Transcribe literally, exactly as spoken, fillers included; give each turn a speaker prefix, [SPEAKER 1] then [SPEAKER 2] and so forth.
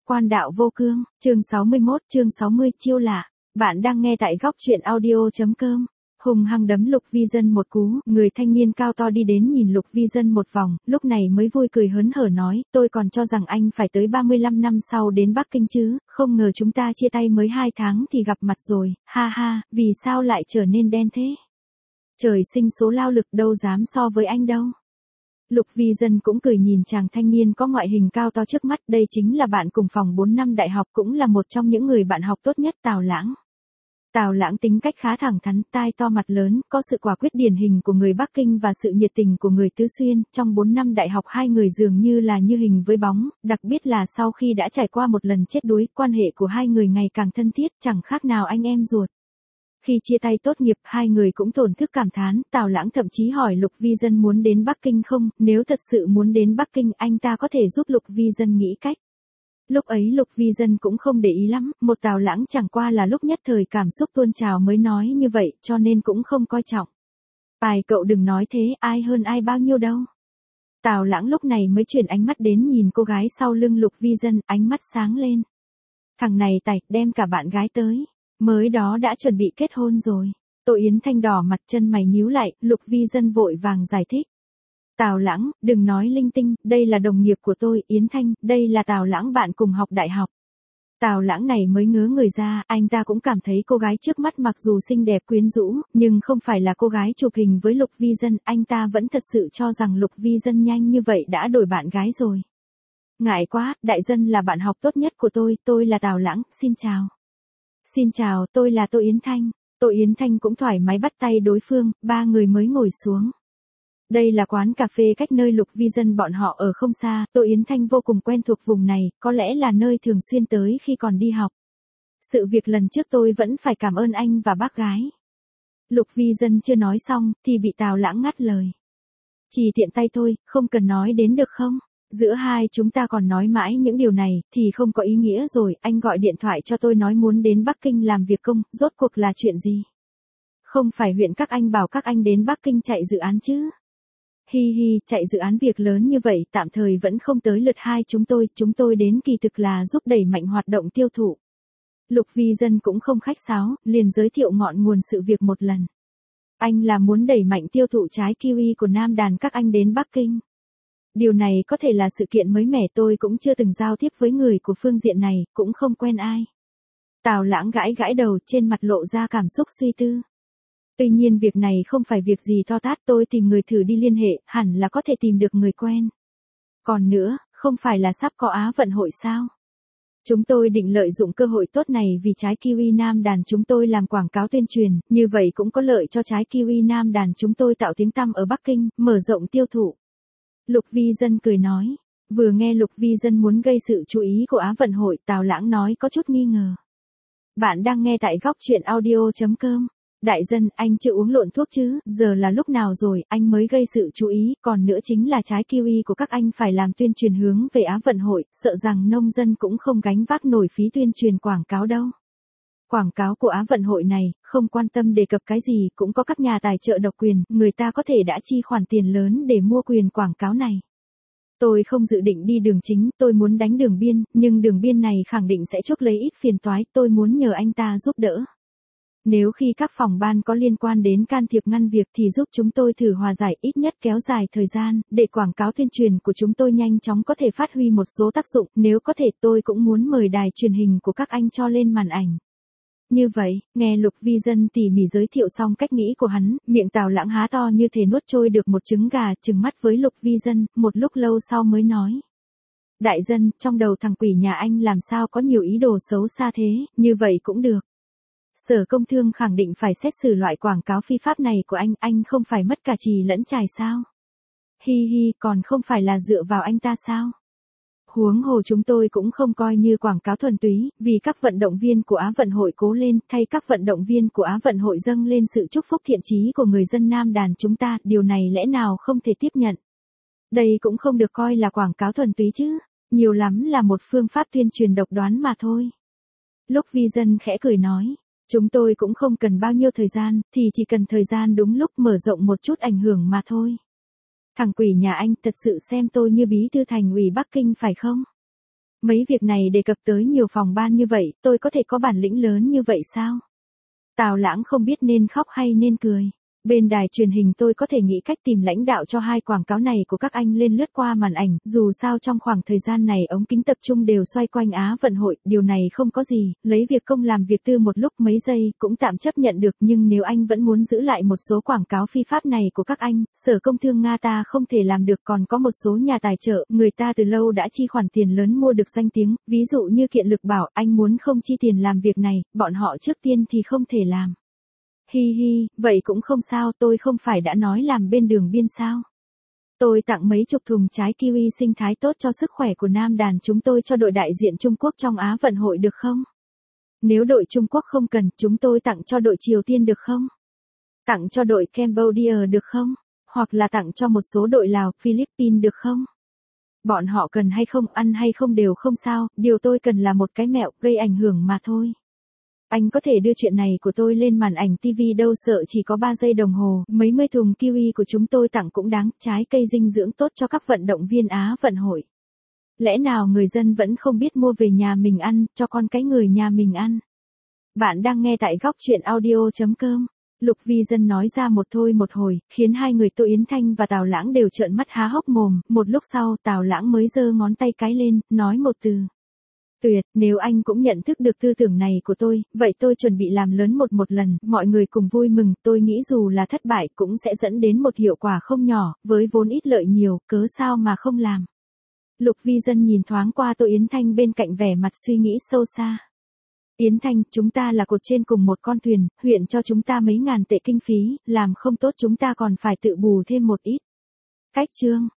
[SPEAKER 1] Quan đạo vô cương, chương sáu mươi mốt, chương sáu mươi, chiêu lạ. Bạn đang nghe tại góc truyện audio.com. Hùng hăng đấm Lục Vi Dân một cú, người thanh niên cao to đi đến nhìn Lục Vi Dân một vòng, lúc này mới vui cười hớn hở nói, tôi còn cho rằng anh phải tới ba mươi lăm năm sau đến Bắc Kinh chứ, không ngờ chúng ta chia tay mới hai tháng thì gặp mặt rồi, ha ha, vì sao lại trở nên đen thế? Trời sinh số lao lực đâu dám so với anh đâu. Lục Vi Dân cũng cười nhìn chàng thanh niên có ngoại hình cao to trước mắt, đây chính là bạn cùng phòng bốn năm đại học, cũng là một trong những người bạn học tốt nhất Tào Lãng. Tào Lãng tính cách khá thẳng thắn, tai to mặt lớn, có sự quả quyết điển hình của người Bắc Kinh và sự nhiệt tình của người Tứ Xuyên, trong bốn năm đại học hai người dường như là như hình với bóng, đặc biệt là sau khi đã trải qua một lần chết đuối, quan hệ của hai người ngày càng thân thiết, chẳng khác nào anh em ruột. Khi chia tay tốt nghiệp, hai người cũng thổn thức cảm thán, Tào Lãng thậm chí hỏi Lục Vi Dân muốn đến Bắc Kinh không, nếu thật sự muốn đến Bắc Kinh anh ta có thể giúp Lục Vi Dân nghĩ cách. Lúc ấy Lục Vi Dân cũng không để ý lắm, một Tào Lãng chẳng qua là lúc nhất thời cảm xúc tuôn trào mới nói như vậy, cho nên cũng không coi trọng. Ai cậu đừng nói thế, ai hơn ai bao nhiêu đâu. Tào Lãng lúc này mới chuyển ánh mắt đến nhìn cô gái sau lưng Lục Vi Dân, ánh mắt sáng lên. Thằng này tài, đem cả bạn gái tới. Mới đó đã chuẩn bị kết hôn rồi. Tô Yến Thanh đỏ mặt, chân mày nhíu lại, Lục Vi Dân vội vàng giải thích. Tào Lãng, đừng nói linh tinh, đây là đồng nghiệp của tôi, Yến Thanh, đây là Tào Lãng bạn cùng học đại học. Tào Lãng này mới ngớ người ra, anh ta cũng cảm thấy cô gái trước mắt mặc dù xinh đẹp quyến rũ, nhưng không phải là cô gái chụp hình với Lục Vi Dân, anh ta vẫn thật sự cho rằng Lục Vi Dân nhanh như vậy đã đổi bạn gái rồi. Ngại quá, đại dân là bạn học tốt nhất của tôi, tôi là Tào Lãng, xin chào. Xin chào, tôi là Tô Yến Thanh. Tô Yến Thanh cũng thoải mái bắt tay đối phương, ba người mới ngồi xuống. Đây là quán cà phê cách nơi Lục Vi Dân bọn họ ở không xa, Tô Yến Thanh vô cùng quen thuộc vùng này, có lẽ là nơi thường xuyên tới khi còn đi học. Sự việc lần trước tôi vẫn phải cảm ơn anh và bác gái. Lục Vi Dân chưa nói xong, thì bị Tào Lãng ngắt lời. Chỉ tiện tay thôi, không cần nói đến được không? Giữa hai chúng ta còn nói mãi những điều này, thì không có ý nghĩa rồi, anh gọi điện thoại cho tôi nói muốn đến Bắc Kinh làm việc công, rốt cuộc là chuyện gì? Không phải huyện các anh bảo các anh đến Bắc Kinh chạy dự án chứ? Hi hi, chạy dự án việc lớn như vậy, tạm thời vẫn không tới lượt hai chúng tôi, chúng tôi đến kỳ thực là giúp đẩy mạnh hoạt động tiêu thụ. Lục Vi Dân cũng không khách sáo, liền giới thiệu ngọn nguồn sự việc một lần. Anh là muốn đẩy mạnh tiêu thụ trái kiwi của Nam Đàn các anh đến Bắc Kinh. Điều này có thể là sự kiện mới mẻ, tôi cũng chưa từng giao tiếp với người của phương diện này, cũng không quen ai. Tào Lãng gãi gãi đầu, trên mặt lộ ra cảm xúc suy tư. Tuy nhiên việc này không phải việc gì to tát, tôi tìm người thử đi liên hệ, hẳn là có thể tìm được người quen. Còn nữa, không phải là sắp có Á vận hội sao? Chúng tôi định lợi dụng cơ hội tốt này vì trái kiwi Nam Đàn chúng tôi làm quảng cáo tuyên truyền, như vậy cũng có lợi cho trái kiwi Nam Đàn chúng tôi tạo tiếng tăm ở Bắc Kinh, mở rộng tiêu thụ. Lục Vi Dân cười nói, vừa nghe Lục Vi Dân muốn gây sự chú ý của Á vận hội, Tào Lãng nói có chút nghi ngờ. Bạn đang nghe tại góc truyện audio.com. Đại dân, anh chưa uống lộn thuốc chứ, giờ là lúc nào rồi, anh mới gây sự chú ý, còn nữa chính là trái kiwi của các anh phải làm tuyên truyền hướng về Á vận hội, sợ rằng nông dân cũng không gánh vác nổi phí tuyên truyền quảng cáo đâu. Quảng cáo của Á vận hội này, không quan tâm đề cập cái gì, cũng có các nhà tài trợ độc quyền, người ta có thể đã chi khoản tiền lớn để mua quyền quảng cáo này. Tôi không dự định đi đường chính, tôi muốn đánh đường biên, nhưng đường biên này khẳng định sẽ chuốc lấy ít phiền toái, tôi muốn nhờ anh ta giúp đỡ. Nếu khi các phòng ban có liên quan đến can thiệp ngăn việc thì giúp chúng tôi thử hòa giải, ít nhất kéo dài thời gian, để quảng cáo tuyên truyền của chúng tôi nhanh chóng có thể phát huy một số tác dụng, nếu có thể tôi cũng muốn mời đài truyền hình của các anh cho lên màn ảnh. Như vậy, nghe Lục Vi Dân tỉ mỉ giới thiệu xong cách nghĩ của hắn, miệng Tào Lãng há to như thể nuốt trôi được một trứng gà, trừng mắt với Lục Vi Dân, một lúc lâu sau mới nói. Đại dân, trong đầu thằng quỷ nhà anh làm sao có nhiều ý đồ xấu xa thế, như vậy cũng được. Sở Công Thương khẳng định phải xét xử loại quảng cáo phi pháp này của anh, anh không phải mất cả chì lẫn chài sao? Hi hi, còn không phải là dựa vào anh ta sao? Huống hồ chúng tôi cũng không coi như quảng cáo thuần túy, vì các vận động viên của Á vận hội cố lên, thay các vận động viên của Á vận hội dâng lên sự chúc phúc thiện chí của người dân Nam Đàn chúng ta, điều này lẽ nào không thể tiếp nhận. Đây cũng không được coi là quảng cáo thuần túy chứ, nhiều lắm là một phương pháp tuyên truyền độc đoán mà thôi. Lục Vi Dân khẽ cười nói. Chúng tôi cũng không cần bao nhiêu thời gian, thì chỉ cần thời gian đúng lúc mở rộng một chút ảnh hưởng mà thôi. Thằng quỷ nhà anh thật sự xem tôi như bí thư thành ủy Bắc Kinh phải không? Mấy việc này đề cập tới nhiều phòng ban như vậy, tôi có thể có bản lĩnh lớn như vậy sao? Tào Lãng không biết nên khóc hay nên cười. Bên đài truyền hình tôi có thể nghĩ cách tìm lãnh đạo cho hai quảng cáo này của các anh lên lướt qua màn ảnh, dù sao trong khoảng thời gian này ống kính tập trung đều xoay quanh Á vận hội, điều này không có gì, lấy việc công làm việc tư một lúc mấy giây, cũng tạm chấp nhận được, nhưng nếu anh vẫn muốn giữ lại một số quảng cáo phi pháp này của các anh, Sở Công Thương Nga ta không thể làm được, còn có một số nhà tài trợ, người ta từ lâu đã chi khoản tiền lớn mua được danh tiếng, ví dụ như Kiện Lực bảo, anh muốn không chi tiền làm việc này, bọn họ trước tiên thì không thể làm. Hi hi, vậy cũng không sao, tôi không phải đã nói làm bên đường biên sao. Tôi tặng mấy chục thùng trái kiwi sinh thái tốt cho sức khỏe của nam đàn chúng tôi cho đội đại diện Trung Quốc trong Á vận hội được không? Nếu đội Trung Quốc không cần, chúng tôi tặng cho đội Triều Tiên được không? Tặng cho đội Cambodia được không? Hoặc là tặng cho một số đội Lào, Philippines được không? Bọn họ cần hay không, ăn hay không đều không sao, điều tôi cần là một cái mẹo, gây ảnh hưởng mà thôi. Anh có thể đưa chuyện này của tôi lên màn ảnh ti vi đâu sợ chỉ có ba giây đồng hồ, mấy mươi thùng kiwi của chúng tôi tặng cũng đáng, trái cây dinh dưỡng tốt cho các vận động viên Á vận hội. Lẽ nào người dân vẫn không biết mua về nhà mình ăn, cho con cái người nhà mình ăn. Bạn đang nghe tại góc chuyện audio chấm com. Lục Vi Dân nói ra một thôi một hồi, khiến hai người Tô Yến Thanh và Tào Lãng đều trợn mắt há hốc mồm, một lúc sau Tào Lãng mới giơ ngón tay cái lên, nói một từ. Tuyệt, nếu anh cũng nhận thức được tư tưởng này của tôi, vậy tôi chuẩn bị làm lớn một một lần, mọi người cùng vui mừng, tôi nghĩ dù là thất bại cũng sẽ dẫn đến một hiệu quả không nhỏ, với vốn ít lợi nhiều, cớ sao mà không làm. Lục Vi Dân nhìn thoáng qua Tô Yến Thanh bên cạnh vẻ mặt suy nghĩ sâu xa. Yến Thanh, chúng ta là cột trên cùng một con thuyền, huyện cho chúng ta mấy ngàn tệ kinh phí, làm không tốt chúng ta còn phải tự bù thêm một ít. Cách chương